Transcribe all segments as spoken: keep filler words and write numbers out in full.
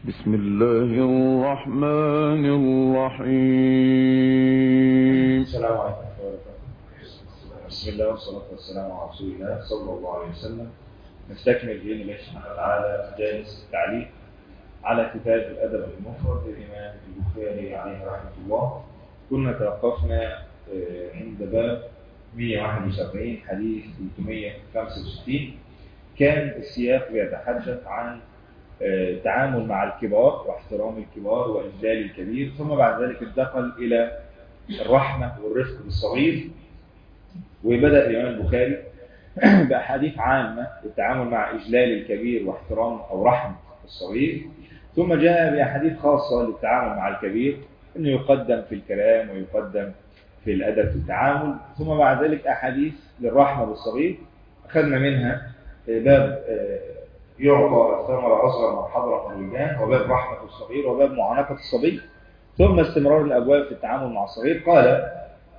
بسم الله الرحمن الرحيم. السلام عليكم ورحمة الله وبركاته. بسم الله والصلاة والسلام على رسول الله صلى الله عليه وسلم. نستكمل بإذن الله سبحانه وتعالى مجالس التعليق على كتاب الأدب المفرد للإمام البخاري عليه رحمة الله. كنا توقفنا عند باب مئة وواحد وسبعين حديث ثلاثمئة وخمسة وستين. كان السياق يتحدث عن التعامل مع الكبار واحترام الكبار وإجلال الكبير، ثم بعد ذلك انتقل إلى الرحمة والرفق بالصغير، وبدأ الإمام البخاري بأحاديث عامة للتعامل مع إجلال الكبير واحترام أو رحمة الصغير، ثم جاء بأحاديث خاصة للتعامل مع الكبير، أنه يقدم في الكلام ويقدم في الأدب في التعامل، ثم بعد ذلك أحاديث للرحمة بالصغير. أخذنا منها باب يعطى الثمرة أصغر من حضرة الرجال، وباب رحمة الصغير، وباب معانقة الصبي، ثم استمرار الأبواب في التعامل مع الصغير. قال: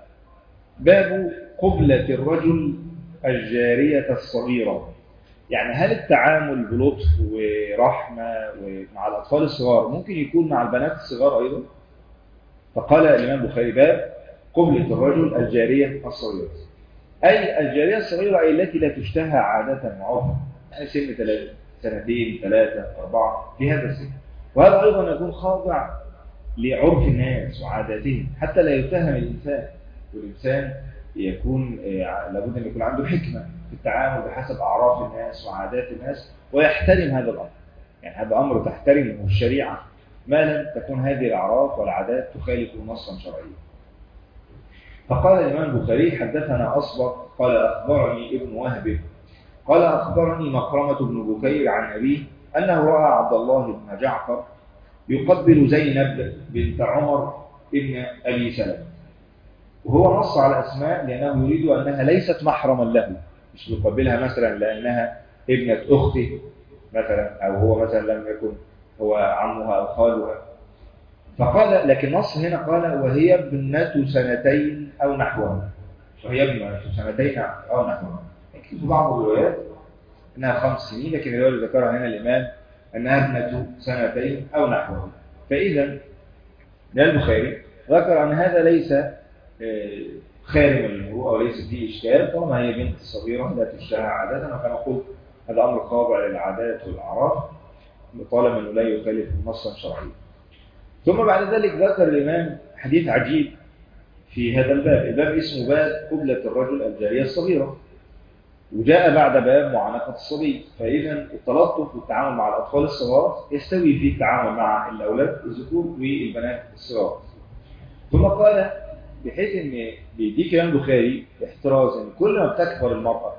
باب قبلة الرجل الجارية الصغيرة. يعني هل التعامل بلطف ورحمة مع الأطفال الصغار ممكن يكون مع البنات الصغار أيضا؟ فقال الإمام البخاري: باب قبلة الرجل الجارية الصغيرة، أي الجارية الصغيرة أي التي لا تشتهى عادة وعرفا، يعني سن ثلاثة سنتين ثلاثة أربعة في هذا السن، وهذا أيضا يكون خاضع لعرف الناس وعاداتهم حتى لا يتهم الإنسان، والإنسان يكون لابد أن يكون عنده حكمة في التعامل بحسب أعراف الناس وعادات الناس، ويحترم هذا الأمر. يعني هذا أمر تحترمه الشريعة ما لم تكون هذه الأعراف والعادات تخالف نصا شرعيا. فقال الإمام البخاري: حدثنا أصبغ قال أخبرني ابن وهب قال أخبرني مخرمة بن بكير عن أبيه أنه رأى عبد الله بن جعفر يقبل زينب بنت عمر ابن أبي سلمة، وهو نص على أسماء لأنه يريد أنها ليست محرما له، مش يقبلها مثلا لأنها ابنة أخته مثلا، أو هو مثلا لم يكن هو عمها أو خالها. فقال لكن نص هنا قال: وهي ابنة سنتين أو نحوها، وهي ابنة سنتين أو نحوها. في بعض الروايات أنها خمس سنين، لكن الرواية اللي ذكرها هنا الإمام أنها ابنة سنتين أو نحوها. فإذا البخاري ذكر أن هذا ليس خارم المروءة وليس فيه إشكال، طالما هي بنت صغيرة لا تشتهى عادة، وكما قلت هذا أمر خاضع للعادات والأعراف طالما أنه لا يخالف نصا شرعيا. ثم بعد ذلك ذكر الإمام حديث عجيب في هذا الباب. الباب اسمه باب قبلة الرجل الجارية الصغيرة، وجاء بعد باب معانقة الصبي. فإذا التلطف والتعامل مع الأطفال الصغار يستوي في التعامل مع الأولاد الذكور والبنات الصغار. ثم قال بحيث أن بيديك الإمام البخاري احتراز أن كل ما بتكبر المرأة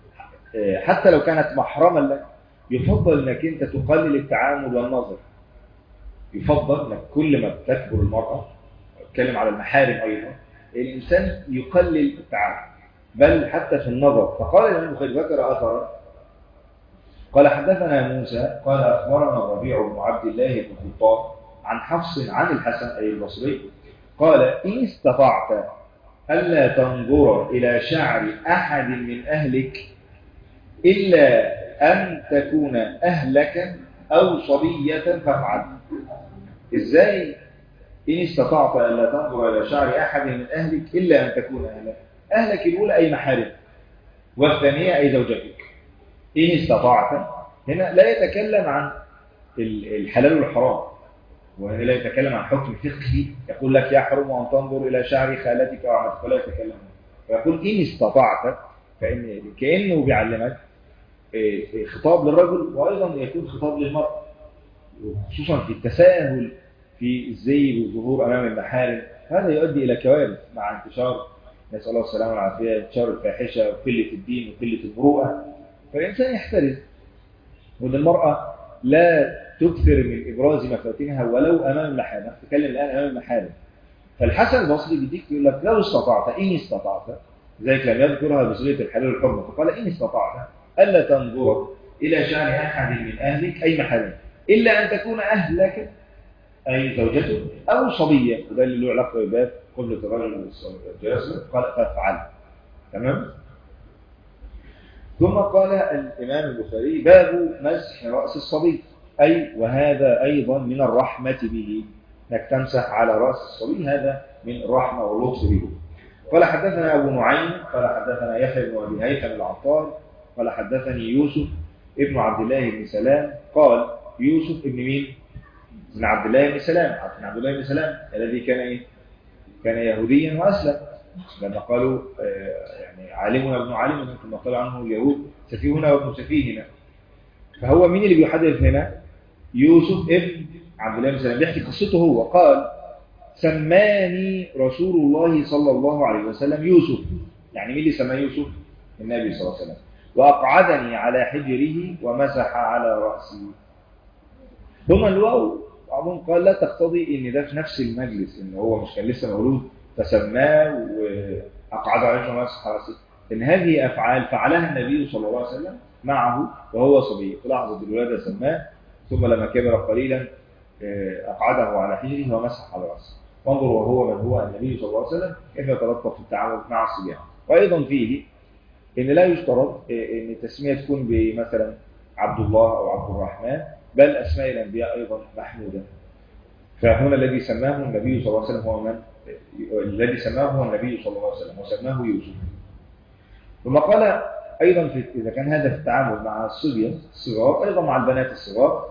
حتى لو كانت محرما لك يفضل أنك أنت تقلل التعامل والنظر. يفضل أنك كل ما بتكبر المرأة، أتكلم على المحارم أيضا، الإنسان يقلل التعامل بل حتى في النظر. فقال الإمام البخاري ذكر أثرا قال: حدثنا موسى قال أخبرنا الربيع بن عبد الله بن خطاب عن حفص عن الحسن أي البصري قال: إن استطعت ألا تنظر إلى شعر أحد من أهلك إلا أن تكون أهلك أو صبية فافعل. إزاي إن استطعت ألا تنظر إلى شعر أحد من أهلك إلا أن تكون أهلك؟ أهلك الأولى أي محارم، والثانية أي زوجتك. إن استطعت هنا لا يتكلم عن الحلال والحرام، وهنا لا يتكلم عن حكم فقهي يقول لك يحرم أن تنظر إلى شعر خالتك أو عمتك، ولا يتكلم. فيقول إن استطعت، فإن كأنه بيعلمك خطاب للرجل وأيضا يكون خطاب للمرأة، خصوصا في التساهل في الزي والظهور أمام المحارم. هذا يؤدي إلى كوارث مع انتشار، نسأل الله السلامة والعافية، انتشار الفاحشة وقلة الدين وقلة المروءة. فالإنسان يحترز، وأن المرأة لا تكثر من إبراز مفاتنها ولو أمام المحارم. نتكلم الآن أمام المحارم. فالحسن البصري بيديك يقول لك: لو استطعت، إن استطعت، ذلك لم يذكرها بصيغة الحلال والحرمة، فقال: إن استطعت ألا تنظر إلى شأن أحد من أهلك أي محارم إلا أن تكون أهلك أي زوجته أو صبية، وده اللي له علاقة بباب قبلة الرجل والجواز. قال: فافعل. تمام. ثم قال الإمام البخاري: باب مسح رأس الصبي، أي وهذا أيضا من الرحمة به، انك تمسح على رأس الصبي، هذا من الرحمة واللطف به. قال حدثنا أبو نعيم قال حدثنا يحيى بن أبي هيثم العطار قال حدثني يوسف ابن عبد الله بن سلام قال يوسف ابن مين؟ ابن عبد الله بن سلام. ابن عبد الله بن سلام الذي كان إيه؟ كان يهوديا وأسلم، لما قالوا يعني عالمنا ابن عالمنا كما قال عنه اليهود سفيهنا وابن سفيهنا. فهو مين اللي بيحدث هنا؟ يوسف ابن عبد الله بن سلام بيحكي قصته هو. قال سماني رسول الله صلى الله عليه وسلم يوسف. يعني مين اللي سماه يوسف؟ النبي صلى الله عليه وسلم. وأقعدني على حجره ومسح على رأسي. هنا الواو بعضهم قال لا تقتضي ان ده في نفس المجلس، ان هو مش كان لسه مولود فسماه وأقعده عليه ومسح على رأسه، ان هذه أفعال فعلها النبي صلى الله عليه وسلم معه وهو صبي. في لحظة الولادة سماه، ثم لما كبر قليلا أقعده على حجره ومسح على رأسه. وانظروا وهو من هو النبي صلى الله عليه وسلم كيف يتلطف في التعامل مع الصبيان. وأيضا فيه إن لا يشترط إن التسمية تكون بمثلا عبد الله أو عبد الرحمن، بل أسماء الأنبياء أيضا محمودة. فهنا الذي سماه النبي صلى الله عليه وسلم هو من؟ الذي سماه هو النبي صلى الله عليه وسلم وسماه يوسف. ثم قال أيضا في إذا كان هذا في التعامل مع الصبيان الصغار أيضا مع البنات الصغار.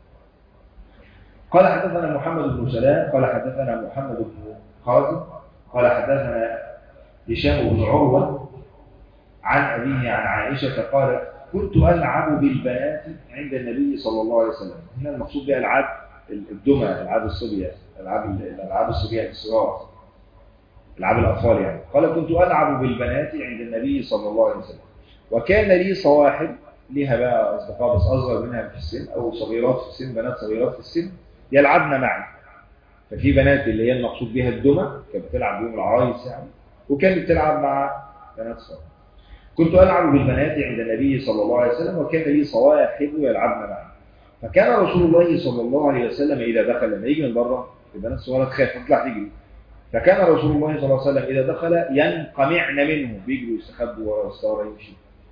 قال حدثنا محمد بن سلام قال حدثنا محمد بن خازم قال حدثنا هشام بن عروة عن أبيه عن عائشة قالت كنت ألعب بالبنات عند النبي صلى الله عليه وسلم. هنا المقصود بها ألعاب الدمى، ألعاب الصبيان، ألعاب الألعاب الصبيان الصغار، ألعاب الأطفال يعني. قال كنت ألعب بالبنات عند النبي صلى الله عليه وسلم وكان لي صواحب، لها بقى أصدقاء بس أصغر منها في السن أو صغيرات في السن، بنات صغيرات في السن يلعبن معي. ففي بنات اللي هي المقصود بها الدمى كانت بتلعب بهم العرايس يعني، وكانت بتلعب مع بنات صغار. كنت ألعب بالبنات عند النبي صلى الله عليه وسلم وكان لي صواحب يلعبن معي. فكان رسول الله صلى الله عليه وسلم إذا دخل، لما يجي من بره البنات الصغيرة تخاف تطلع تجري، فكان رسول الله صلى الله عليه وسلم إذا دخل ينقمعن منه، بيجروا يستخبوا ورا الستارة يمشي،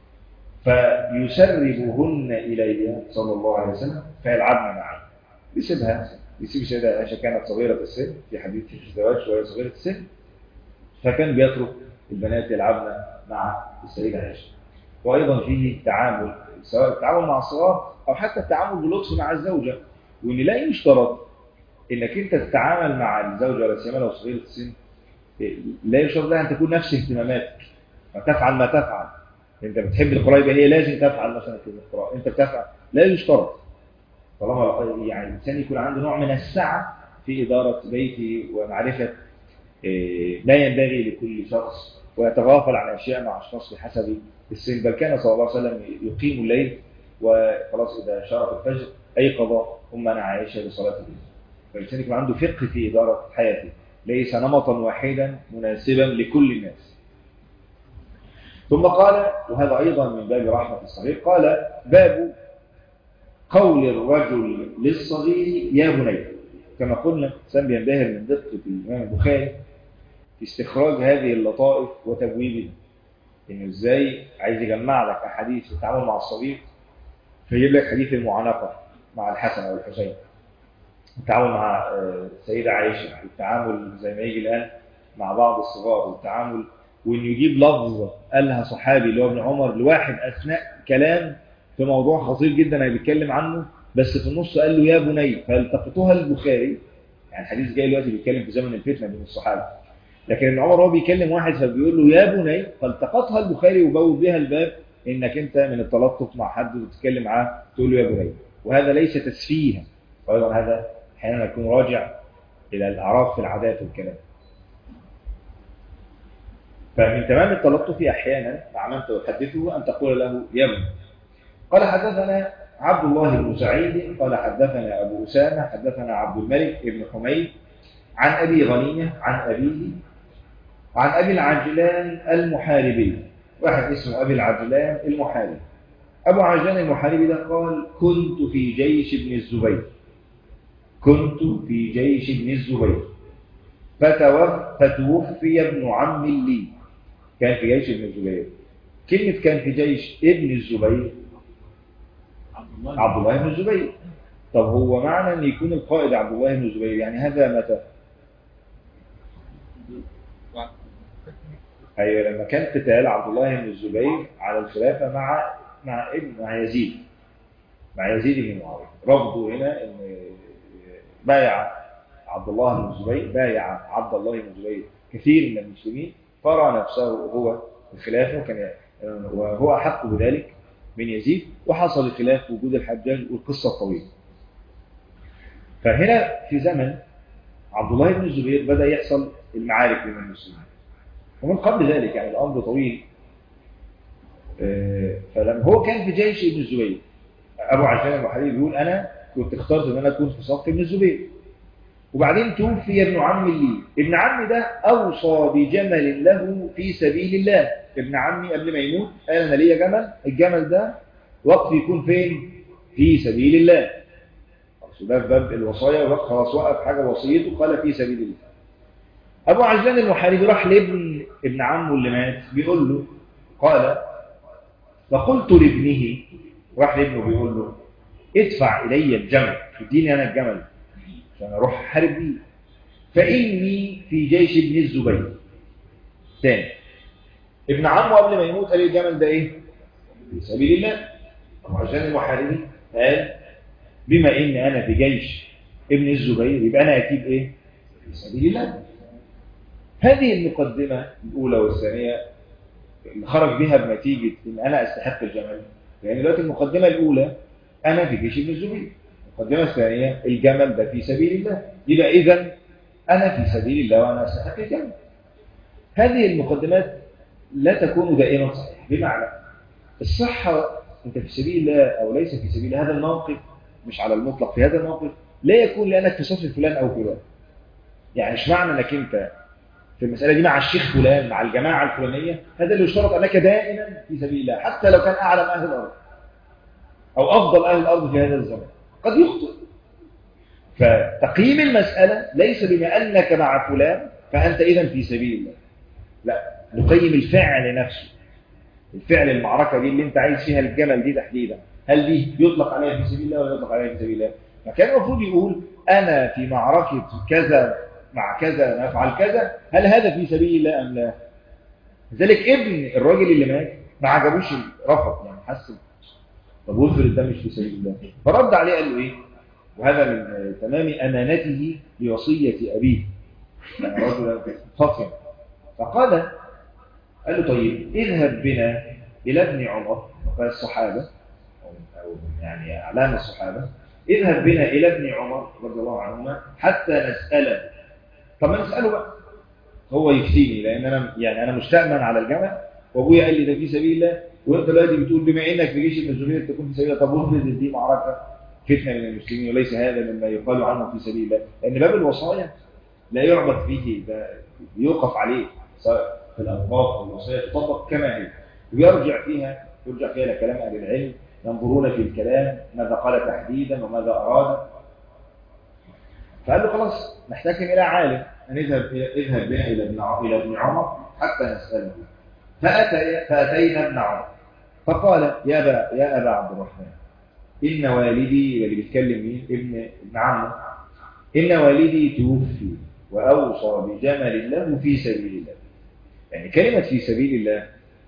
فيسربهن إليه صلى الله عليه وسلم فيلعبن معي. يسيبها يسيب سيدة عائشة كانت صغيرة السن، في حديث في الزواج شوية صغيرة السن، فكان بيترك البنات يلعبن مع السيدة عائشة. وأيضا فيه تعامل، سواء التعامل مع الصغار أو حتى التعامل بلطف مع الزوجة، وإن لا يشترط إنك أنت تتعامل مع الزوجة ولا سيما لو صغيرة السن، لا يشترط لها أن تكون نفس اهتماماتك فتفعل ما تفعل. أنت بتحب القراءة هي لازم تفعل مثلا في القراءة، أنت بتفعل، لا يشترط. طالما يعني الإنسان يكون عنده نوع من السعة في إدارة بيته ومعرفة ما ينبغي لكل شخص، ويتغافل عن أشياء مع أشخاص بحسب السن. بل كان صلى الله عليه وسلم يقيم الليل وخلاص إذا شرف الفجر أيقظ أمنا عائشة لصلاة الليل. فالإنسان يكون عنده فقه في إدارة حياته، ليس نمطا واحدا مناسبا لكل الناس. ثم قال، وهذا أيضا من باب رحمة الصغير، قال باب قول الرجل للصغير يا بني. كما قلنا سام بينبهر من دقة الإمام البخاري في استخراج هذه اللطائف وتبويبها، إنه إزاي عايز يجمع لك أحاديث التعامل مع الصغير، فيجيب لك حديث المعانقة مع الحسن أو الحسين، التعامل مع السيدة عائشة، التعامل زي ما يجي الآن مع بعض الصغار، والتعامل وإنه يجيب لفظة قالها صحابي اللي هو ابن عمر لواحد أثناء كلام في موضوع خطير جدا هيتكلم عنه، بس في النص قال له يا بني، فالتقطوها البخاري. يعني الحديث جاي دلوقتي بيتكلم في زمن الفتنة بين الصحابة، لكن ابن عمر هو بيكلم واحد فبيقول له يا بني، فالتقطها البخاري وبوب بها الباب انك انت من التلطف مع حد وتتكلم معاه تقول له يا بني، وهذا ليس تسفيها، وايضا هذا احيانا يكون راجع الى الاعراف في العادات والكلام. فمن تمام التلطف احيانا مع من تحدثه ان تقول له يا بني. قال حدثنا عبد الله بن سعيد قال حدثنا ابو اسامه حدثنا عبد الملك بن حميد عن ابي غنيمه عن ابيه عن ابي العجلان المحاربي، واحد اسمه ابي العجلان المحاربي. ابو عجلان المحاربي ده قال كنت في جيش ابن الزبير، كنت في جيش ابن الزبير فتوفي ابن عم لي. كان في جيش ابن الزبير. كلمة كان في جيش ابن الزبير عبد الله بن الزبير، طب هو معنى أن يكون القائد عبد الله بن الزبير يعني هذا متى؟ أيوة لما كان قتال عبد الله بن الزبير على الخلافة مع مع ابن مع يزيد مع يزيد بن معاوية. رفضوا هنا أن بايع عبد الله بن الزبير بايع عبد الله بن الزبير كثير من المسلمين، فرى نفسه هو الخلافة وكان وهو أحق بذلك من يزيد، وحصل الخلاف وجود الحجاج والقصة الطويلة. فهنا في زمن عبد الله بن الزبير بدأ يحصل المعارك بين المسلمين، ومن قبل ذلك يعني الأمر طويل. فلما هو كان في جيش ابن الزبير، أبو عجلان المحاربي بيقول أنا كنت اخترت أن أنا أكون في صف ابن الزبير، وبعدين توفي ابن عمي لي. ابن عمي ده أوصى بجمل له في سبيل الله. ابن عمي قبل ما يموت قال أنا ليا جمل، الجمل ده وقت يكون فين؟ في سبيل الله. ده في باب الوصايا، خلاص وقف حاجة وصيته قال في سبيل الله. أبو عجلان المحاربي راح لابن ابن عمه اللي مات بيقول له، قال فقلت لابنه، راح لابنه بيقول له ادفع إلي الجمل، اديني أنا الجمل عشان أروح أحارب بيه، فإني في جيش ابن الزبير. تاني ابن عمه قبل ما يموت قال الجمل ده إيه؟ في سبيل الله. أبو عجلان المحاربي قال بما إن أنا في جيش ابن الزبير يبقى أنا أكيد إيه؟ في سبيل الله. هذه المقدمة الأولى والثانية اللي خرج بها بنتيجة إن أنا أستحق الجمل. لأن يعني دلوقتي المقدمة الأولى أنا في جيش ابن الزبير، المقدمة الثانية الجمل ده في سبيل الله، يبقى إذن أنا في سبيل الله وأنا أستحق الجمل. هذه المقدمات لا تكون دائما صحيحة، بمعنى الصحة أنت في سبيل الله أو ليس في سبيل الله، هذا الموقف مش على المطلق. في هذا الموقف لا يكون لأنك في صف فلان أو فلان، يعني مش معنى أنك أنت في المسألة دي مع الشيخ فلان مع الجماعة الفلانية هذا اللي يشترط أنك دائما في سبيل الله، حتى لو كان أعلم أهل الأرض أو أفضل أهل الأرض في هذا الزمن قد يخطئ. فتقييم المسألة ليس بما أنك مع فلان فأنت إذن في سبيل الله، لا، نقيم الفعل نفسه. الفعل المعركة دي اللي انت عايز فيها الجمل دي تحديدا، هل دي يطلق عليها في سبيل الله ولا يطلق عليها في سبيل الله؟ فكان المفروض يقول أنا في معركة كذا مع كذا نفعل كذا، هل هذا في سبيل الله أم لا؟ لذلك ابن الراجل اللي مات ما عجبوش، رفض يعني حس طب وافرض ده مش في سبيل الله، فرد عليه قال له ايه؟ وهذا من تمام أمانته لوصية أبيه، يعني رجل فطن، فقال قال له طيب اذهب بنا إلى ابن عمر، وقال الصحابة أو يعني أعلام الصحابة، اذهب بنا إلى ابن عمر رضي الله عنهما حتى نسأله. طب ما نسأله بقى، هو يفتيني لأن أنا يعني أنا مستأمن على الجمل، وأبويا قال لي ده في سبيل الله، وأنت دلوقتي بتقول بما إنك في جيش ابن الزبير تكون في سبيل الله، طب وافرض دي معركة فتنة من المسلمين وليس هذا مما يقال عنه في سبيل الله، لأن باب الوصايا لا يعبد فيه، ده يوقف عليه سواء في الأنقاض أو الوصايا تطبق كما هي، ويرجع فيها يرجع فيها لكلام أهل العلم، ينظرون في الكلام ماذا قال تحديدا وماذا أراد. فقال له خلاص نحتكم إلى عالم، نذهب اذهب بنا إلى ابن إلى ابن عمر حتى نسأله. فأتي فأتينا ابن عمر فقال يا أبا يا أبا عبد الرحمن إن والدي، اللي بيتكلم مين؟ ابن ابن عمه، إن والدي توفي وأوصى بجمل له في سبيل الله. يعني كلمة في سبيل الله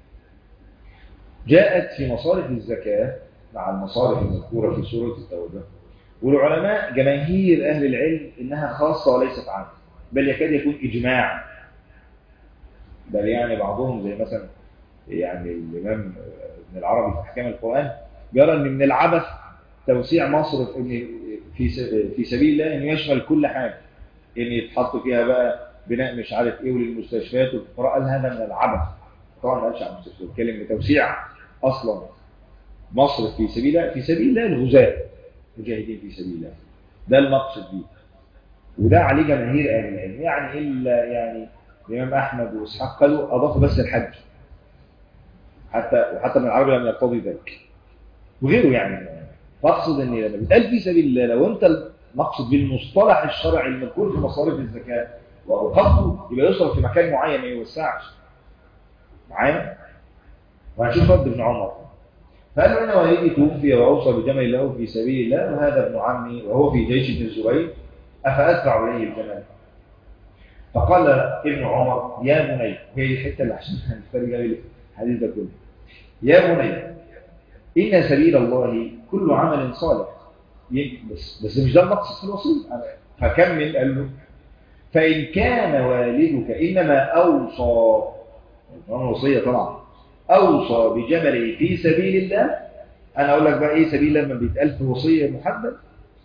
جاءت في مصارف الزكاة مع المصارف المذكورة في سورة التوبة، والعلماء جماهير أهل العلم إنها خاصة وليست عامة، بل يكاد يكون إجماع، بل يعني بعضهم زي مثلا يعني الإمام ابن العربي في أحكام القرآن يرى أن من العبث توسيع مصرف إن في في سبيل الله إنه يشمل كل حاجة، إن يتحط فيها بقى بناء مش عارف إيه وللمستشفيات والفقراء، قال هذا من العبث. طبعا ما قالش عن المستشفيات، بيتكلم بتوسيع أصلا مصرف في سبيل الله، في سبيل الله الغزاة مجاهدين في سبيل الله، ده المقصد بيه، وده عليه جماهير أهل العلم، يعني إلا يعني الإمام أحمد وإسحاق قالوا أضافوا بس الحج، حتى وحتى من العربي لم يقتضي ذلك وغيره. يعني مقصد ان لما بيتقال في سبيل الله، لو انت المقصد بالمصطلح الشرعي المذكور في مصارف الزكاه واوقفته يبقى يصرف في مكان معين ما يوسعش معايا. وهنشوف رد ابن عمر فقال له أنا والدي توفي وأوصى بجمل له في سبيل الله وهذا ابن عمي وهو في جيش ابن الزبير أفأدفع إليه الجمل؟ فقال ابن عمر يا بني، وهي الحتة اللي عشان هنفترق جميل الحديث ده كله، يا بني إن سبيل الله كل عمل صالح، بس بس مش ده المقصد في الوصية. فكمل قال له فإن كان والدك إنما أوصى، الوصية طبعا، أوصى بجمله في سبيل الله. أنا أقول لك بقى إيه سبيل الله لما بيتقال في وصية محدد.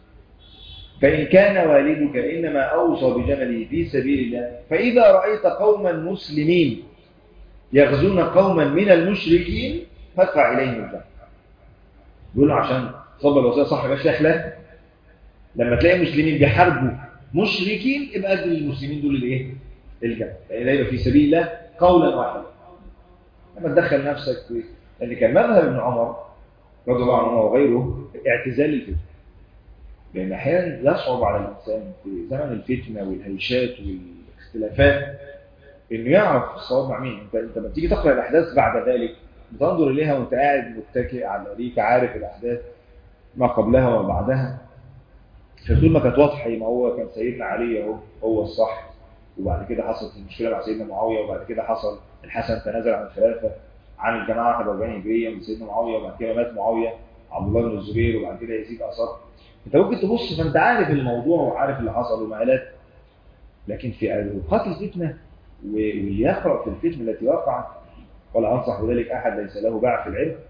فإن كان والدك إنما أوصى بجمله في سبيل الله فإذا رأيت قوما مسلمين يغزون قوما من المشركين فادفع إليهم الجمل. يقول له عشان صب الوصية صح يبقى شكله لما تلاقي مسلمين بيحاربوا مشركين يبقى أدل المسلمين دول الإيه؟ الجمل. فإذا يبقى في سبيل الله قولا واحدا. لما تدخل نفسك في، لأن كان مذهب ابن عمر رضي الله عنه وغيره اعتزال الفتنة، لأن أحيانا يصعب على الإنسان في زمن الفتنة والهيشات والاختلافات إنه يعرف الصواب مع مين. أنت أنت لما تيجي تقرأ الأحداث بعد ذلك بتنظر إليها وأنت قاعد متكئ على الأريكة عارف الأحداث ما قبلها وما بعدها. فطول ما كانت واضحة ما هو كان سيدنا علي هو هو الصح، وبعد كده حصلت المشكلة مع سيدنا معاوية، وبعد كده حصل الحسن تنازل عن الخلافة عن الجماعة واحد وأربعين هجرية من سيدنا معاوية، وبعد كده مات معاوية عبد الله بن الزبير، وبعد كده يزيد أصر. انت ممكن تبص فانت عارف الموضوع وعارف اللي حصل ومآلات، لكن في اوقات الفتنه واللي يقرأ في الفتنه التي وقعت، ولا انصح بذلك احد ليس له باع في العلم،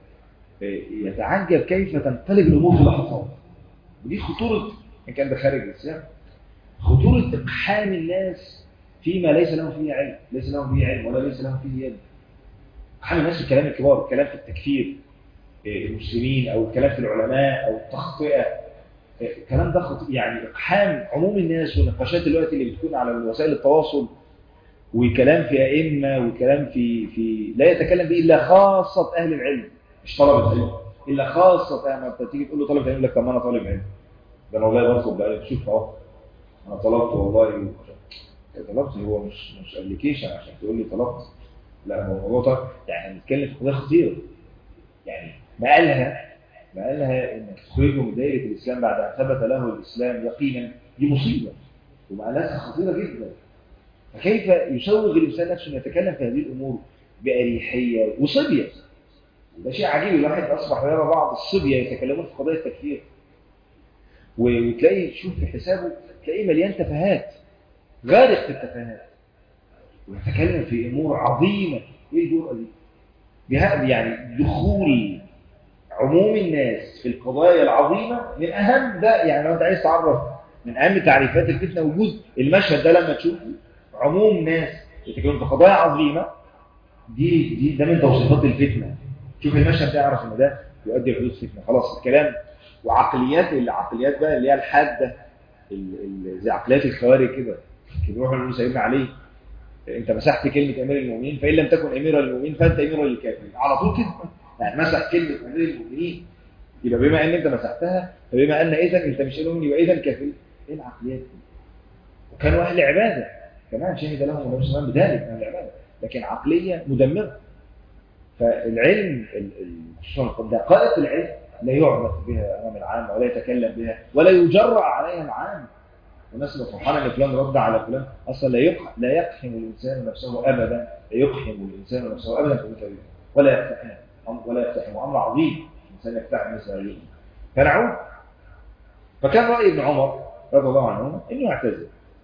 يتعجب كيف تنقلب الامور في لحظات. ودي خطوره ان كان ده خارج الاسلام، خطوره اقحام الناس فيما ليس لهم فيه علم، ليس لهم فيه علم ولا ليس لهم فيه يد. اقحام الناس في الكلام الكبار، الكلام في التكفير المسلمين، او الكلام في العلماء، او التخطئه، الكلام ده خطير. يعني اقحام عموم الناس ونقاشات الوقت اللي بتكون على وسائل التواصل، وكلام في ائمه، وكلام في في لا يتكلم به الا خاصه اهل العلم، مش طلبه علم، الا خاصه. يعني انت تيجي تقول له طالب علم يقول لك طب ما انا طالب علم، ده انا والله برفض ده، شوف اهو انا طلبت والله. طلبت هو مش مش ابلكيشن عشان تقول لي طلبت، لا هو الموضوع يعني هنتكلم في قضيه خطيره. يعني ما قالها ما قالها انك تخرجه من دائره الاسلام بعد ان ثبت له الاسلام يقينا، دي مصيبه ومآلاتها خطيره جدا. فكيف يسوغ الانسان نفسه ان يتكلم في هذه الامور باريحيه وصبيه؟ ده شيء عجيب، الواحد اصبح يرى بعض الصبيه يتكلمون في قضايا التكفير، وتلاقي تشوف في حسابه تلاقيه مليان تفاهات، غارق في التفاهات، ويتكلم في امور عظيمه. ايه الجرأه دي؟ يعني دخول عموم الناس في القضايا العظيمة من أهم ده. يعني لو أنت عايز تعرف من أهم تعريفات الفتنة وجود المشهد ده، لما تشوف عموم ناس يتكلمون في قضايا عظيمة، دي دي ده من توصيفات الفتنة. شوف المشهد ده اعرف ان ده يؤدي لحدوث فتنة. خلاص الكلام. وعقليات العقليات بقى اللي هي الحادة، زي عقليات الخوارج كده، بيروحوا يقولوا سيدنا علي انت مسحت كلمة امير المؤمنين، فإن لم تكن امير المؤمنين فانت امير للكافرين، على طول كده. يعني مسح كلمة امير المؤمنين، يبقى بما ان انت مسحتها فبما ان اذا انت مش امير المؤمنين واذا كافر. ايه العقليات دي؟ وكانوا اهل عباده كمان، شهد لهم النبي صلى الله عليه وسلم بذلك اهل العباده، لكن عقليه مدمره. فالعلم خصوصا دقائق العلم لا يعرف بها امام العام، ولا يتكلم بها، ولا يجرأ عليها العام. ونسأل سبحانه ان فلان رد على فلان، اصلا لا يقحم لا يقحم الانسان نفسه ابدا، لا يقحم الانسان نفسه ابدا في الكلام، ولا يقتحم ولا يقتحم امر عظيم الانسان يقتحم مثل هذه. فنعود. فكان راي ابن عمر رضي الله عنه انه يعتزل،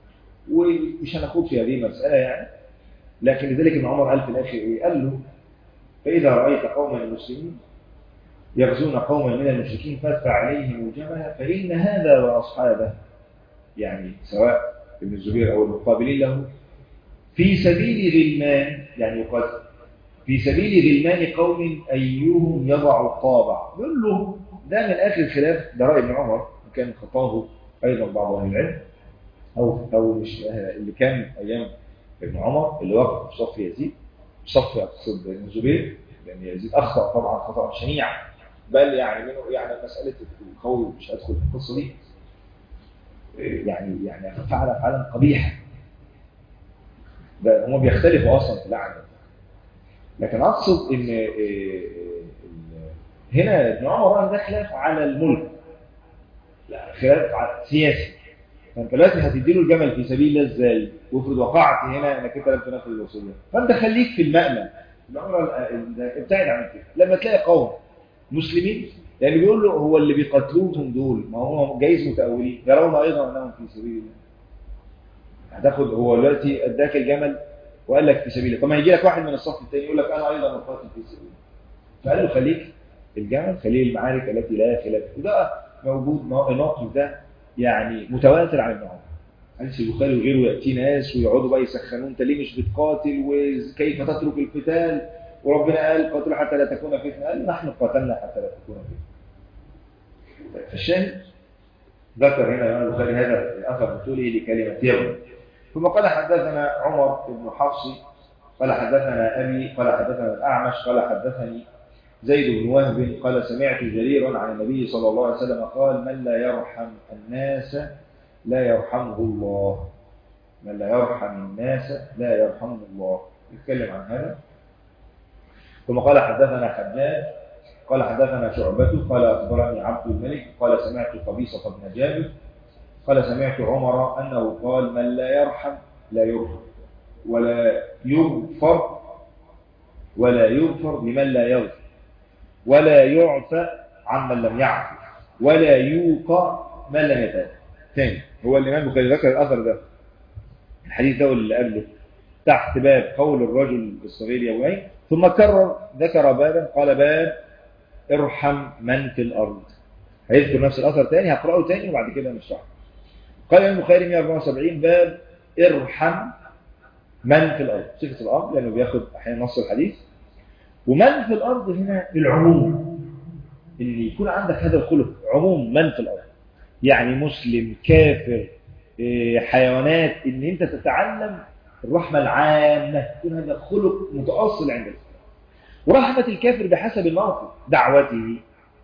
ومش هنخوض في هذه المساله يعني، لكن لذلك ابن عمر قال في الاخر ايه؟ قال له فاذا رايت قوما المسلمين يغزون قوما من المشركين فادفع عليهم الجمل، فان هذا واصحابه، يعني سواء ابن الزبير او المقابلين له، في سبيل غلمان، يعني يقاتل في سبيل غلمان قوم ايهم يضع الطابع. يقول له ده من اخر الخلاف، ده راي ابن عمر، وكان خطاه ايضا بعض اهل العلم، او او مش اللي كان ايام ابن عمر اللي وقف في صف يزيد، صف اقصد ابن الزبير، لان يزيد اخطا طبعا خطا شنيع، بل يعني منه يعني مساله القول مش هدخل في القصه دي، يعني يعني فعل فعلا قبيحه، ده هم بيختلفوا اصلا في اللعنه. لكن اقصد ان هنا ابن عمر ده خلاف على الملك، لا خلاف سياسي. فانت دلوقتي هتديله الجمل في سبيل الله ازاي؟ وافرض وقعت هنا انك انت لم تنفذ الوصيه، فانت خليك في المأمن. العمر ابتعد عن كده. لما تلاقي قوم مسلمين يعني بيقول له هو اللي بيقتلوهم دول ما هو جايز متأولين يرون ايضا انهم في سبيل الله. هتاخد هو دلوقتي اداك الجمل وقال لك في سبيل الله، طب ما يجي لك واحد من الصف الثاني يقول لك انا ايضا مقاتل في سبيل الله. فقال له خليك الجمل، خليه المعارك التي لا خلاف. وده موجود الموقف ده يعني متواتر عن ابن عمر. حديث البخاري وغيره ياتي ناس ويقعدوا بقى يسخنون انت ليه مش بتقاتل وكيف تترك القتال وربنا قال قاتلوا حتى لا تكون فتنه، قال نحن قاتلنا حتى لا تكون فتنه. فالشاهد ذكر هنا الامام البخاري هذا الاثر بطوله لكلمه يوم. ثم قال حدثنا عمر بن حفص قال حدثنا ابي قال حدثنا الاعمش قال حدثني زيد بن وهب قال سمعت جريرا عن النبي صلى الله عليه وسلم قال من لا يرحم الناس لا يرحمه الله. من لا يرحم الناس لا يرحمه الله. يتكلم عن هذا. ثم قال حدثنا حجاج قال حدثنا شعبة قال أخبرني عبد الملك قال سمعت قبيصة بن جابر قال سمعت عمر أنه قال من لا يرحم لا يرحم ولا يغفر ولا يغفر لمن لا يغفر ولا يعفى عمن لم يعفو ولا يوقى من لم يتاب. ثاني هو الإمام البخاري ذكر الأثر ده الحديث ده اللي قبله تحت باب قول الرجل الصغير يومين، ثم كرر ذكر بابا قال باب ارحم من في الأرض. هيذكر نفس الأثر تاني هقرأه تاني وبعد كده نشرحه. قال الإمام البخاري مئة وأربعة وسبعين باب ارحم من في الأرض، صفة الأرض لأنه بياخد أحيانا نص الحديث. ومن في الأرض هنا العموم، اللي يكون عندك هذا الخلق عموم من في الأرض، يعني مسلم كافر حيوانات، ان انت تتعلم الرحمة العامة، يكون هذا خلق متأصل عندك. ورحمة الكافر بحسب الموقف، دعوته،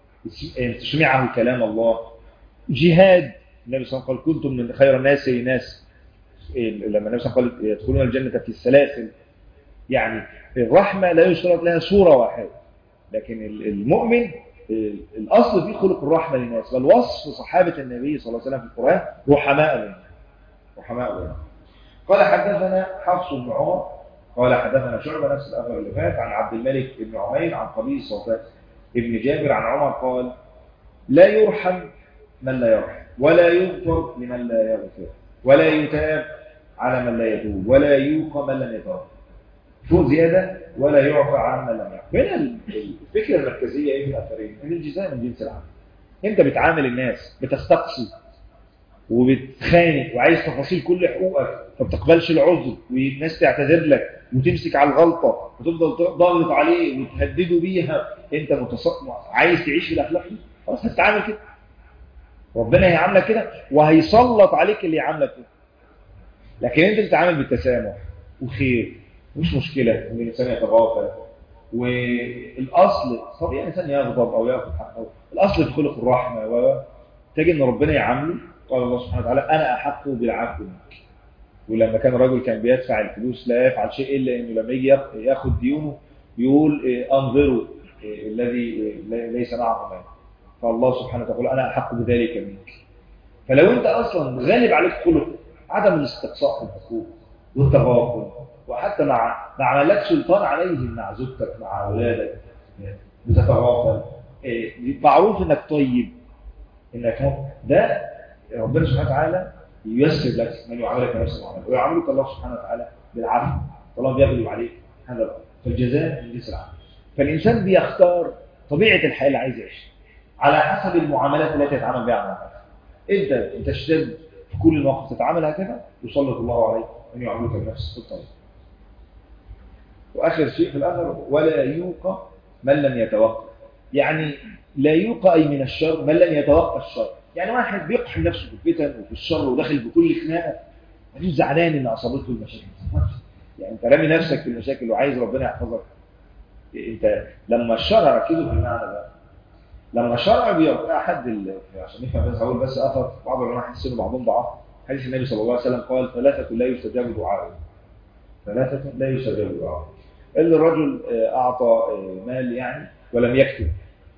تسمعه كلام الله، جهاد. النبي صلى الله عليه وسلم قال كنتم من خير الناس ناس، لما النبي صلى الله عليه وسلم قال يدخلون الجنة في السلاسل. يعني الرحمة لا يشترط لها صورة واحدة، لكن المؤمن الأصل فيه خلق الرحمة للناس. بل وصف صحابة النبي صلى الله عليه وسلم في القرآن رحماء بهم رحماء بهم. قال حدثنا حفص بن عمر قال حدثنا شعبة نفس الأثر اللي فات عن عبد الملك بن عمير عن قبيصة ابن جابر عن عمر قال لا يرحم من لا يرحم ولا يغفر لمن لا يغفر ولا يتاب على من لا يتوب ولا يوقى من لم يتوب. فوق زيادة ولا يعفى عما لم يعفى. هنا الفكرة المركزية ايه في الأثرين؟ ان الجزاء من جنس العمل. انت بتعامل الناس بتستقصي وبتخانق وعايز تفاصيل كل حقوقك، ما بتقبلش العذر والناس تعتذر لك وتمسك على الغلطة وتفضل ضاغط عليه وتهدده بيها. انت متص... عايز تعيش بالاخلاق دي، خلاص هتتعامل كده. ربنا هيعاملك كده وهيسلط عليك اللي يعاملك كده. لكن انت بتتعامل بالتسامح وخير، مش مشكلة ان الانسان يتغافل. والاصل طبيعي الانسان يغضب او ياخذ حقه، الاصل في خلق الرحمه وتجد ان ربنا يعامله. قال الله سبحانه وتعالى انا احق بالعفو منك. ولما كان الرجل كان بيدفع الفلوس لا يفعل شيء الا انه لما يجي ياخذ ديونه يقول انظروا الذي ليس معه مال، فالله سبحانه وتعالى انا احق بذلك منك. فلو انت اصلا غالب عليك خلق عدم الاستقصاء في الحقوق والتغافل، وحتى مع مع ملاك سلطان عليهم، مع زوجتك مع اولادك بتتغافل، معروف انك طيب، انك ده ربنا سبحانه وتعالى ييسر لك من يعاملك بنفس المعامله، ويعاملك الله سبحانه وتعالى بالعفو. الله بيغلب عليك هذا فالجزاء من جنس العمل. فالانسان بيختار طبيعه الحياه اللي عايز يعيشها على حسب المعاملات التي يتعامل بها مع الناس. انت تشتد في كل المواقف تتعامل هكذا، يسلط الله عليك ان يعاملك بنفس الطريقه. واخر شيء في الاثر ولا يوقى من لم يتوقع. يعني لا يوقى اي من الشر من لم يتوقع الشر. يعني واحد بيقحم نفسه في الفتن وفي الشر وداخل بكل خناقه، مش زعلان ان اصابته المشاكل. يعني انت رامي نفسك في المشاكل وعايز ربنا يحفظك. انت لما الشرع ركزوا في المعنى ده، لما الشرع بيعطي احد ال... عشان نفهم بس هقول بس اثر بعض العلماء حسوا بعضهم ضعاف. حديث النبي صلى الله عليه وسلم قال ثلاثه لا يستجاب دعاء ثلاثه لا يستجاب دعاء. اللي الرجل اعطى مال يعني ولم يكتب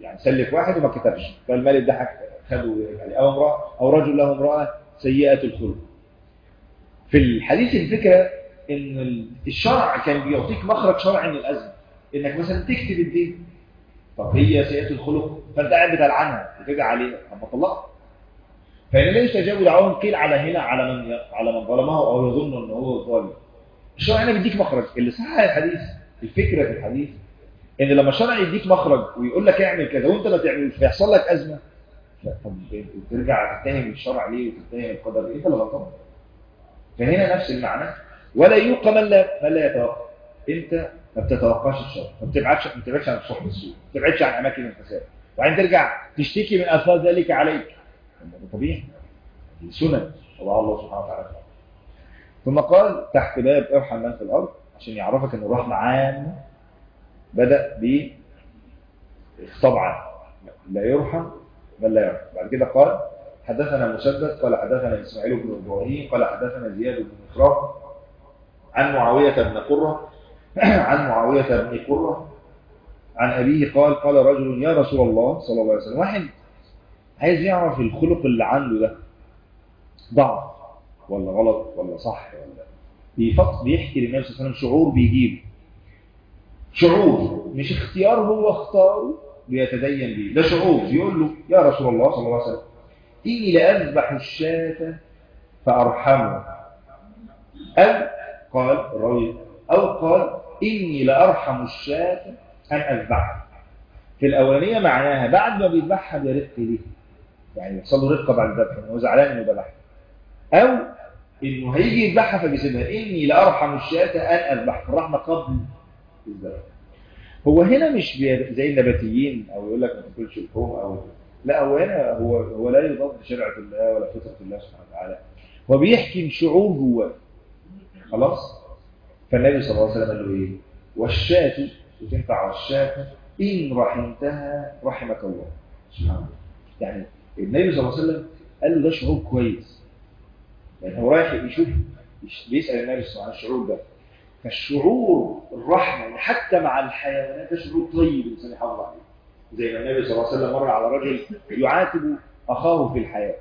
يعني سلف واحد وما كتبش فالمال اتضحك خده يعني، او امراه او رجل له امراه سيئه الخلق. في الحديث الفكره ان الشرع كان بيعطيك مخرج شرعي من الازمه، انك مثلا تكتب الدين. طب هي سيئه الخلق فانت قاعد بتلعنها وتدعي عليها، طب ما طلقها. فان لا يستجاب دعوهم قيل على هنا على من على من ظلمه او يظن ان هو ظالم. الشرع هنا بيديك مخرج. اللي صح الحديث الفكره في الحديث ان لما الشرع يديك مخرج ويقول لك اعمل كذا وانت ما تعملش فيحصل لك ازمه، طب ترجع تتهم الشرع ليه وتتهم القدر ليه؟ انت اللي غلطان. فهنا نفس المعنى. ولا يوقى من لا من لا يتوقع. انت ما بتتوقعش الشر، ما بتبعدش ما بتبعدش عن الصحبه السوء، ما بتبعدش عن اماكن الفساد، وبعدين ترجع تشتكي من اثار ذلك عليك. ده طبيعي، دي سنن الله الله سبحانه وتعالى. ثم قال تحت باب ارحم من في الارض، عشان يعرفك ان الرحمه عامه. بدا ب طبعا لا يرحم من لا يرحم. بعد كده قال حدثنا مسدد قال حدثنا اسماعيل بن ابراهيم قال حدثنا زياد بن مخراق عن معاويه بن قره عن معاويه بن قره عن ابيه قال قال رجل يا رسول الله صلى الله عليه وسلم. واحد عايز يعرف الخلق اللي عنده ده ضعف ولا غلط ولا صح ولا بيفكر، بيحكي للنبي صلى الله عليه وسلم شعور بيجيب شعور مش اختيار هو اختاره بيتدين به، ده شعور يقول له يا رسول الله صلى الله عليه وسلم إني لأذبح الشاة فأرحمه، أو قال الراوي أو قال إني لأرحم الشاة أن أذبحها. في الأولانية معناها بعد ما بيذبحها بيرق ليه، يعني يحصل له رقة بعد الذبح إنه زعلان إنه ذبحها، أو إنه هيجي يذبحها فبيسيبها. إني لأرحم الشاة أن أذبحها، الرحمة قبل الذبح. هو هنا مش زي النباتيين او يقول لك ما تاكلش اللحوم او لا، هو هنا هو هو لا يضاد شريعه الله ولا فطره الله سبحانه وتعالى، هو بيحكي شعور جواه. خلاص. فالنبي صلى الله عليه وسلم قال له ايه؟ والشاة وتنفع والشاة ان رحمتها رحمك الله سبحانه وتعالى. يعني النبي صلى الله عليه وسلم قال له ده شعور كويس، يعني هو رايح يشوف بيسال النبي صلى الله عليه وسلم عن الشعور ده. فالشعور الرحمة حتى مع الحيوانات ده شعور طيب الإنسان يحافظ عليه. زي ما النبي صلى الله عليه وسلم مر على رجل يعاتب أخاه في الحياة.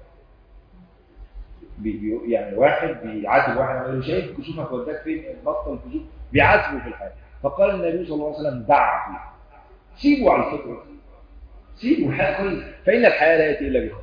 بي يعني واحد بيعاتب واحد قال له شايف كشوفك وداك فين بطل كشوف، بيعاتبه في الحياة. فقال النبي صلى الله عليه وسلم دعه، سيبه على الفطرة، سيبه الحياة كويس، فإن الحياة لا يأتي إلا بخير.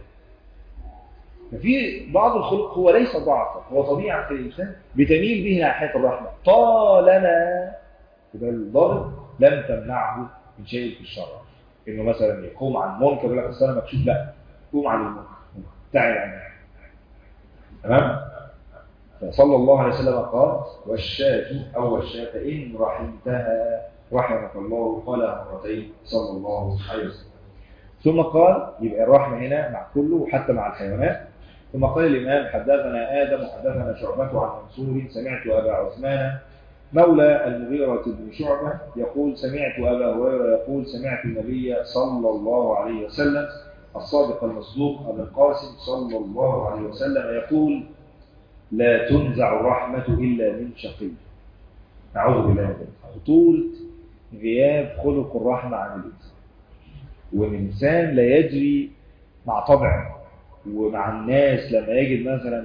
ففي بعض الخلق هو ليس ضعفا، هو طبيعة في الإنسان بتميل به ناحية الرحمة طالما وده الضابط لم تمنعه من شيء في الشرع. إنه مثلا يقوم عن منكر يقول لك أصل أنا مكشوف، لا قوم عن المنكر ابتعد عنه. تمام؟ فصلى الله عليه وسلم قال والشاة أو والشاة إن رحمتها رحمك الله قالها مرتين صلى الله عليه وسلم. ثم قال يبقى الرحمة هنا مع كله وحتى مع الحيوانات. ثم قال الإمام حدثنا آدم وحدثنا شعبة عن منصور سمعت أبا عثمان مولى المغيرة بن شعبة يقول سمعت أبا هريرة يقول سمعت النبي صلى الله عليه وسلم الصادق المصدوق أبا القاسم صلى الله عليه وسلم يقول لا تنزع الرحمة إلا من شقي. أعوذ بالله من ذلك. خطورة غياب خلق الرحمة عن الإنسان، والإنسان لا يجري مع طبعه ومع الناس لما يجد مثلا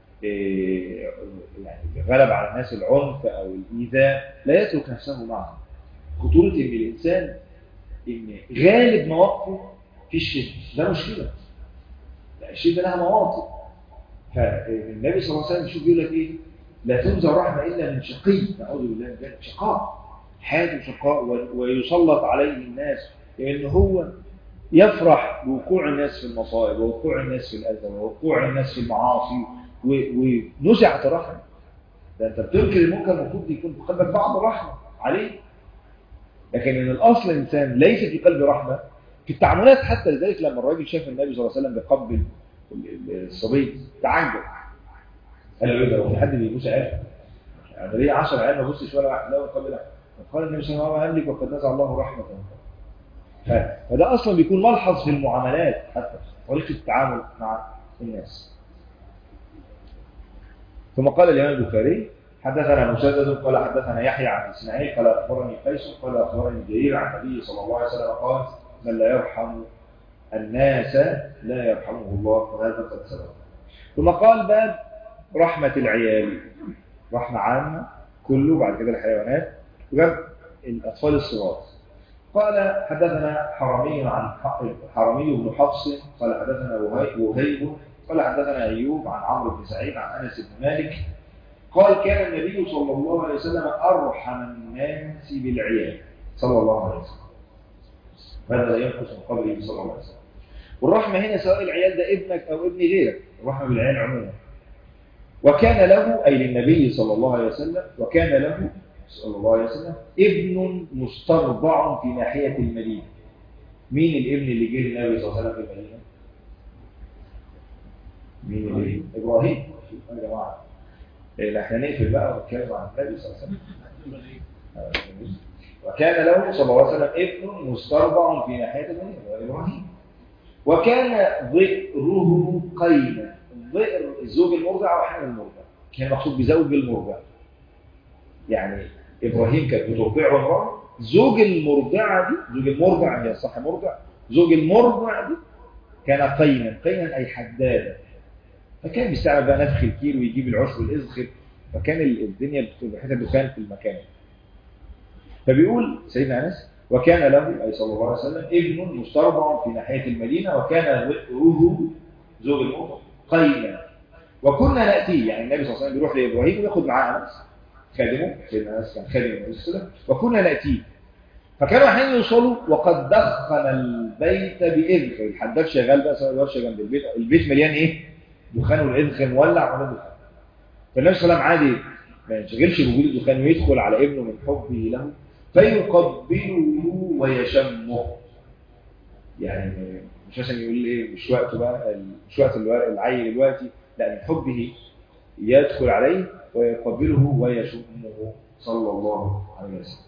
يعني غلب على الناس العنف أو الإيذاء لا يترك نفسه معهم. خطورة إن الإنسان إن غالب مواقفه في الشدة، ده مشكلة. الشدة لها مواقف. فالنبي صلى الله عليه وسلم شوف يقول لك إيه؟ لا تنزع الرحمة إلا من شقي. نعوذ بالله من ذلك. شقاء، حاجة شقاء، ويسلط عليه الناس لأن هو يفرح بوقوع الناس في المصائب ووقوع الناس في الأذى ووقوع الناس في المعاصي ونزعت الرحمة. ده أنت بتنكر المنكر المفروض يكون في قلبك بعض الرحمة عليه، لكن إن الأصل الإنسان ليس في قلبه رحمة في التعاملات. حتى لذلك لما الراجل شاف النبي صلى الله عليه وسلم بيقبل الصبي تعجب، قال له إيه ده؟ هو في حد بيبوس عيال؟ يعني ليه عشر عيال ما بوسش ولا واحد؟ لا يقبل. قال النبي صلى الله عليه وسلم وقد نزع الله رحمة. فده أصلا بيكون ملحظ في المعاملات حتى طريقة التعامل مع الناس. ثم قال الإمام البخاري حدثنا مسدد قال حدثنا يحيى عن إسماعيل قال أخبرني قيس قال أخبرني جرير عن النبي صلى الله عليه وسلم قال من لا يرحم الناس لا يرحمه الله، وهذا قد سبق. ثم قال باب رحمة العيال، رحمة عامة كله، بعد كده الحيوانات، وجاب الأطفال الصغار. قال حدثنا حرمي عن حرمي بن حفص قال حدثنا وهيب قال حدثنا أيوب عن عمرو بن سعيد عن أنس بن مالك قال كان النبي صلى الله عليه وسلم أرحم الناس بالعيال صلى الله عليه وسلم. هذا لا ينقص من قبله صلى الله عليه وسلم. والرحمة هنا سواء العيال ده ابنك أو ابن غيرك، الرحمة بالعيال عموما. وكان له أي للنبي صلى الله عليه وسلم، وكان له صلى الله عليه وسلم ابن مسترضع في ناحية المدينة. مين الابن اللي جه للنبي صلى الله عليه وسلم في المدينة؟ مين اللي إبراهيم يا جماعة. احنا نقفل بقى ونتكلم عن النبي صلى الله عليه وسلم. وكان له صلى الله عليه وسلم ابن مسترضع في ناحية المدينة إبراهيم. وكان ضئره قينا. الضئر الزوج المرضع أو حامل المرضع، كان مقصود بزوج المرضع. يعني إبراهيم كانت بترضعه امرأة، زوج المرضعة دي، زوج المرضع هي صح مرضع، زوج المرضع دي كان قينا، قينا أي حدادا. فكان بيستعمل بقى نفخ الكيل ويجيب العشب والإزخر، فكان الدنيا بتبقى بتبان في المكان. فبيقول سيدنا أنس وكان له أي صلى الله عليه وسلم ابن مسترضع في ناحية المدينة، وكان ضئره زوج المرضع قينا. وكنا نأتيه، يعني النبي صلى الله عليه وسلم بيروح لإبراهيم وياخد معاه أنس خادمه، سيدنا أنس كان خادم النبي صلى الله عليه وسلم. وكنا نأتيه، فكانوا أحيانا يوصلوا وقد دخن البيت بإذخر، الحداد شغال بقى سواء الورشة جنب البيت، البيت مليان إيه؟ دخان والإذخر مولع ولا دخان. فالنبي صلى الله عليه وسلم عادي ما ينشغلش بوجود الدخان ويدخل على ابنه من حبه له فيقبله ويشمه. يعني مش مثلا يقول ايه مش وقته بقى، مش وقت العيل دلوقتي، لا من حبه يدخل عليه ويقبله ويشمه صلى الله عليه وسلم.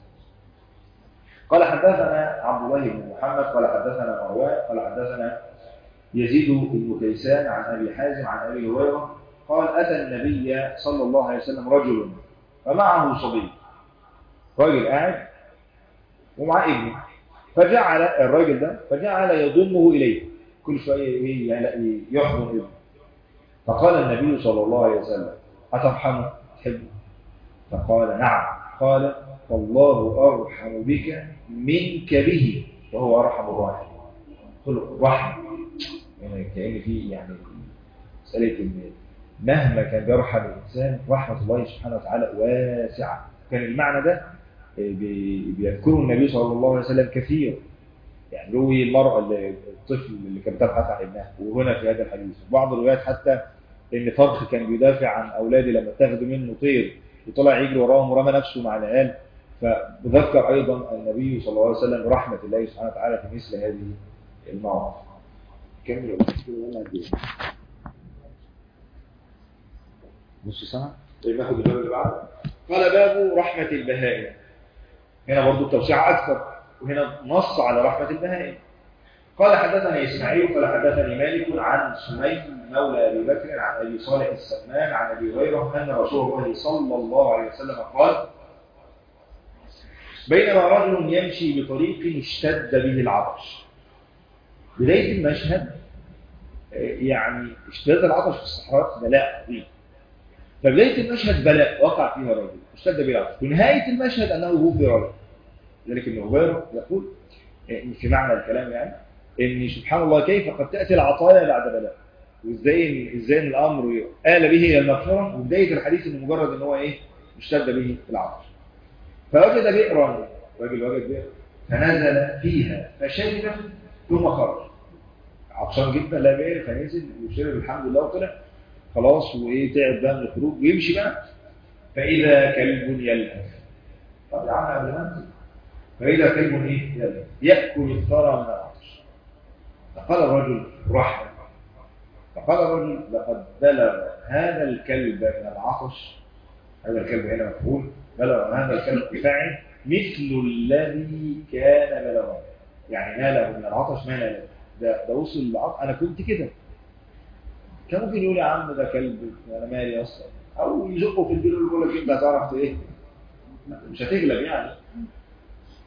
قال حدثنا عبد الله بن محمد قال حدثنا مروان قال حدثنا يزيد بن كيسان عن ابي حازم عن ابي هريره قال اتى النبي صلى الله عليه وسلم رجل ومعه صبي، راجل قاعد ومعه ابنه، فجعل الراجل ده فجعل يضمه اليه كل شويه يحضن ابنه. فقال النبي صلى الله عليه وسلم اترحمه تحبه؟ فقال نعم. قال فالله ارحم بك منك به وهو ارحم الراحمين. خلق الرحم يعني كأن في يعني مسألة إن مهما كان بيرحم الإنسان رحمة الله سبحانه وتعالى واسعة. كان المعنى ده بيذكره النبي صلى الله عليه وسلم كثير. يعني روي المرأة الطفل اللي كانت تبحث عن ابنها، وهنا في هذا الحديث بعض الروايات حتى إن فرخ كان بيدافع عن أولاده لما اتخذوا منه طير وطلع يجري وراهم ورمى نفسه مع العيال. فذكر أيضا النبي صلى الله عليه وسلم رحمة الله سبحانه وتعالى في مثل هذه المواقف. كمل نص ساعة. طيب ناخد الباب اللي بعده. قال باب رحمة البهائم. هنا برضو التوسعة أكثر، وهنا نص على رحمة البهائم. قال حدثني إسماعيل قال حدثني مالك عن سميم مولى أبي بكر عن أبي صالح السمان عن أبي هريرة أن رسول الله صلى الله عليه وسلم قال بينما رجل يمشي بطريق اشتد به العطش. بداية المشهد يعني اشتداد العطش في الصحراء بلاء عظيم. فبداية المشهد بلاء وقع فيها رجل اشتد به العطش، ونهاية المشهد أنه غفر له. لذلك ابن هريرة يقول في معنى الكلام يعني ان سبحان الله كيف قد تأتي العطايا بعد بلاء، وازاي ازاي الامر آل به الى المغفرة. وبداية الحديث انه مجرد ان هو ايه اشتد به العطش. فوجد بئرا، راجل وجد بئر فنزل فيها فشرب ثم خرج. عطشان جدا لا بئر، فنزل وشرب الحمد لله وطلع خلاص وايه تعب بقى من الخروج ويمشي بقى. فاذا كلب يلهث. طب يا عم قبل ما انزل، فاذا كلب ايه يلهث ياكل الثرى من العطش. فقال الرجل رحمة، فقال الرجل لقد بلغ هذا الكلب من العطش، هذا الكلب هنا مفعول، بلغ هذا الكلب فاعل مثل الذي كان بلغه، يعني ناله من العطش ما ناله، ده, ده وصل للعطش. انا كنت كده. كان ممكن يقول يا عم ده كلب انا مالي اصلا، او يزقه في البير ويقول لك انت هتعرف ايه، مش هتغلب يعني.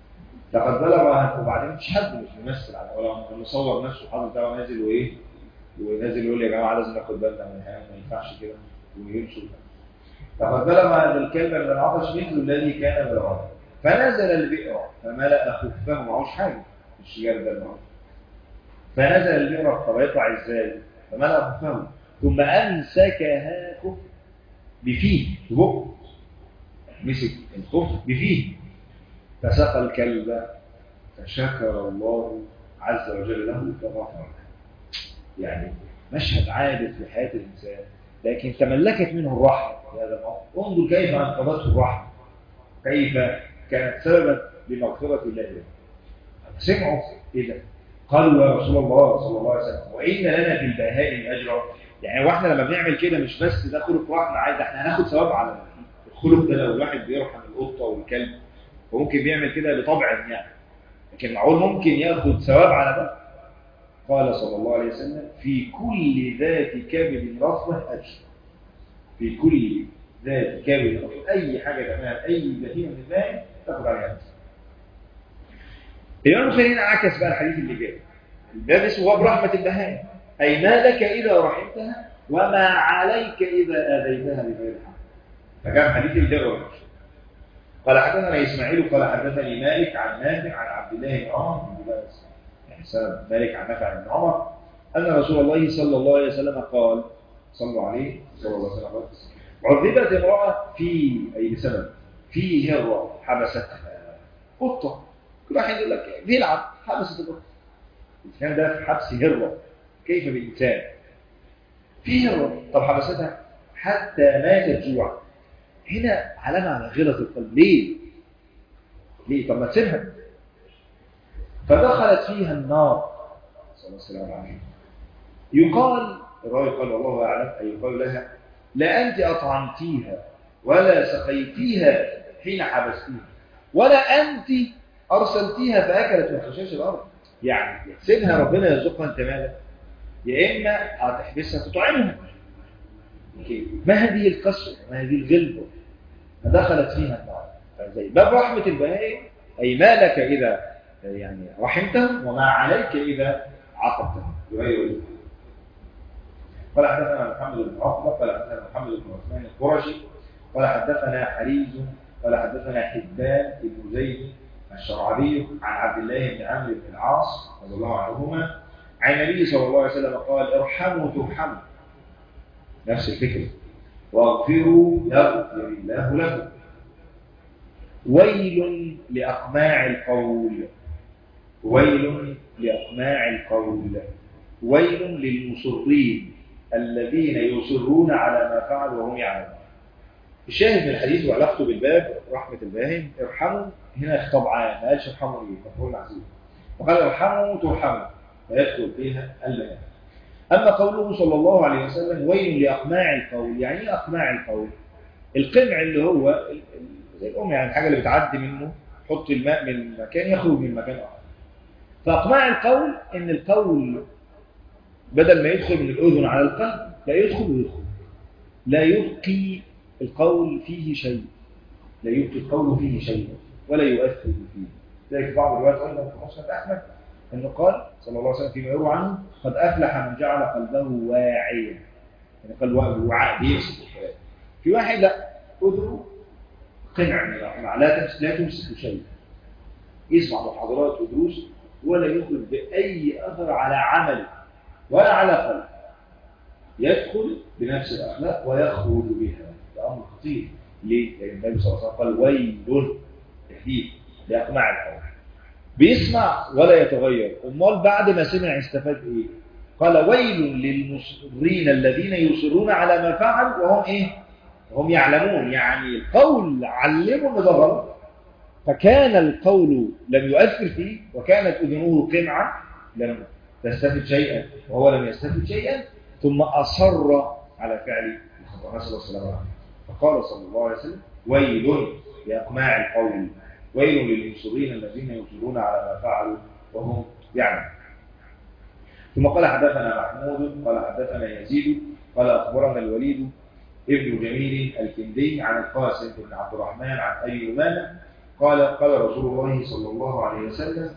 لقد بلغ. وبعدين مش حد مش ممثل على ولا مصور نفسه حاطط ده نازل وايه ونازل يقول يا جماعه لازم ناخد بالنا من الحياه ما ينفعش كده ويمشوا. لقد بلغ هذا الكلب من العطش مثل الذي كان بلغه فنزل البئر فملأ خفه، معهوش حاجه مش جاب ده المعه. فنزل البئر، طب يطلع ازاي؟ فملأ خفه ثم امسكها خف بفيه ببقه، مسك الخف بفيه فسقى الكلب فشكر الله عز وجل له فغفر له. يعني مشهد عابر في حياة الإنسان، لكن تملكت منه الرحمة في هذا الموقف. انظر كيف أنقذته الرحمة، كيف كانت سببا لمغفرة الله له. سمعوا إيه ده؟ قالوا يا رسول الله صلى الله عليه وسلم وإن لنا في البهائم أجرا. يعني واحنا لما بنعمل كده مش بس ده خلق رحمة عادي، احنا هناخد ثواب على الخلق ده. لو الواحد بيرحم القطة والكلب وممكن بيعمل كده بطبع يعني، لكن معقول ممكن ياخد ثواب على ده؟ قال صلى الله عليه وسلم في كل ذات كبد رطبة أجر. في كل ذات كبد رطبة، أي حاجة تعملها أي بهيمة من الماء تاخد عليها أجر. الإمام البخاري هنا عكس بقى الحديث اللي جاي. الباب اسمه باب رحمة البهائم، أي ما لك إذا رحمتها وما عليك إذا آذيتها بغير حق. فكان حديث الجر. قال حدثنا إسماعيل قال حدثني مالك عن نافع عن عبد الله بن عمر، يعني سبب مالك عن نافع بن عمر أن رسول الله صلى الله عليه وسلم قال صلى عليه صلى الله عليه وسلم عذبت امرأة في أي بسبب في هرة حبستها قطة. كل واحد يقول لك بيلعب حبست القطة، كان ده في حبس هرة، كيف بإنسان في هرة طب حبستها حتى ماتت جوعا. هنا علامة على غلظ القلب. ليه؟ ليه؟ طب ما تسيبها. فدخلت فيها النار صلى الله عليه وسلم. يقال الراوي قال والله أعلم، أي يقال لها لا أنت أطعمتيها ولا سقيتيها حين حبستيها ولا أنت أرسلتيها فأكلت من خشاش الأرض. يعني سيبها ربنا يرزقها أنت مالك، يا إما هتحبسها تطعمها. ما هذه القسوة، ما هذه الغلبة؟ فدخلت فيها النار. فزي باب رحمة البهائم، أي ما لك إذا يعني رحمتهم وما عليك إذا عاقبتهم. قال حدثنا محمد بن عقبة قال حدثنا محمد بن عثمان القرشي قال حدثنا حريز قال حدثنا حبان بن زيد الشرعبي عن عبد الله بن عمرو بن العاص رضي الله عنهما عن النبي صلى الله عليه وسلم قال ارحموا ترحموا. نفس الفكرة. واغفروا يغفر الله لكم. ويل لأقماع القول، ويل لأقماع القول، ويل للمصرين الذين يصرون على ما فعلوا وهم يعلمون. الشاهد من الحديث وعلاقته بالباب رحمة الباهم، ارحموا هنا خطاب عام، ما قالش ارحموا ايه مفعول معزول، وقال ارحموا ترحموا فيدخل فيها البيان. أما قوله صلى الله عليه وسلم ويل لأقماع القول، يعني ايه أقماع القول؟ القمع اللي هو زي الأم، يعني الحاجة اللي بتعدي منه، حط الماء من مكان يخرج من مكان آخر. فأقماع القول إن القول بدل ما يدخل من الأذن على القلب لا يدخل ويدخل، لا يبقي القول فيه شيء، لا يبقي القول فيه شيء ولا يؤثر فيه. ذلك بعض الروايات قلنا في مسند أحمد أنه قال صلى الله عليه وسلم فيما يروى عنه قد أفلح من جعل قلبه واعيا، يعني قلبه وعاء بيمسك الكلام. في واحد لا أذنه قنع من الأقماع، لا تمسك لا تمسك شيء، يسمع محاضرات ودروس ولا يخرج بأي أثر على عمل ولا على قلب، يدخل بنفس الأخلاق ويخرج بها. ده أمر خطير. ليه؟ لأن النبي صلى الله عليه وسلم قال ويل تهديد لأقماع القول. بيسمع ولا يتغير، أمال بعد ما سمع استفاد إيه؟ قال ويل للمصرين الذين يصرون على ما فعلوا وهم إيه؟ وهم يعلمون. يعني القول علموا أن ده غلط، فكان القول لم يؤثر فيه وكانت أذنه قمعة لم تستفد شيئا وهو لم يستفد شيئا، ثم أصر على فعل الخطأ، نسأل الله السلامة. فقال صلى الله عليه وسلم ويل لأقماع القول، ويل للمصرين الذين يصرون على ما فعلوا وهم يعلمون. ثم قال حدثنا محمود قال حدثنا يزيد قال أخبرنا الوليد ابن جميل الكندي عن القاسم بن عبد الرحمن عن أبي أمامة قال قال رسول الله صلى الله عليه وسلم: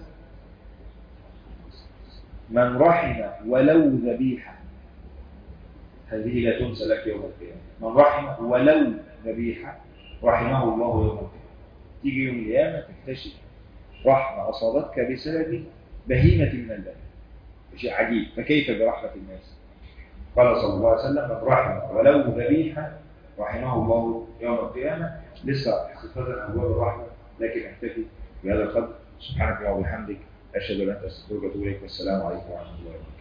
من رحم ولو ذبيحة، هذه لا تنسى لك يوم القيامة. من رحم ولو ذبيحة رحمه الله يوم القيامة. تيجي يوم القيامة تكتشف رحمة أصابتك بسبب بهيمة من البهائم، شيء عجيب، فكيف برحمة الناس؟ قال صلى الله عليه وسلم: من رحم ولو ذبيحة رحمه الله يوم القيامة. لسه استفادة أبواب الرحمة، لكن أكتفي بهذا القدر. سبحانك اللهم وبحمدك، أشهد أن لا إله إلا أنت، أستغفرك وأتوب إليك، والسلام عليكم ورحمة الله وبركاته.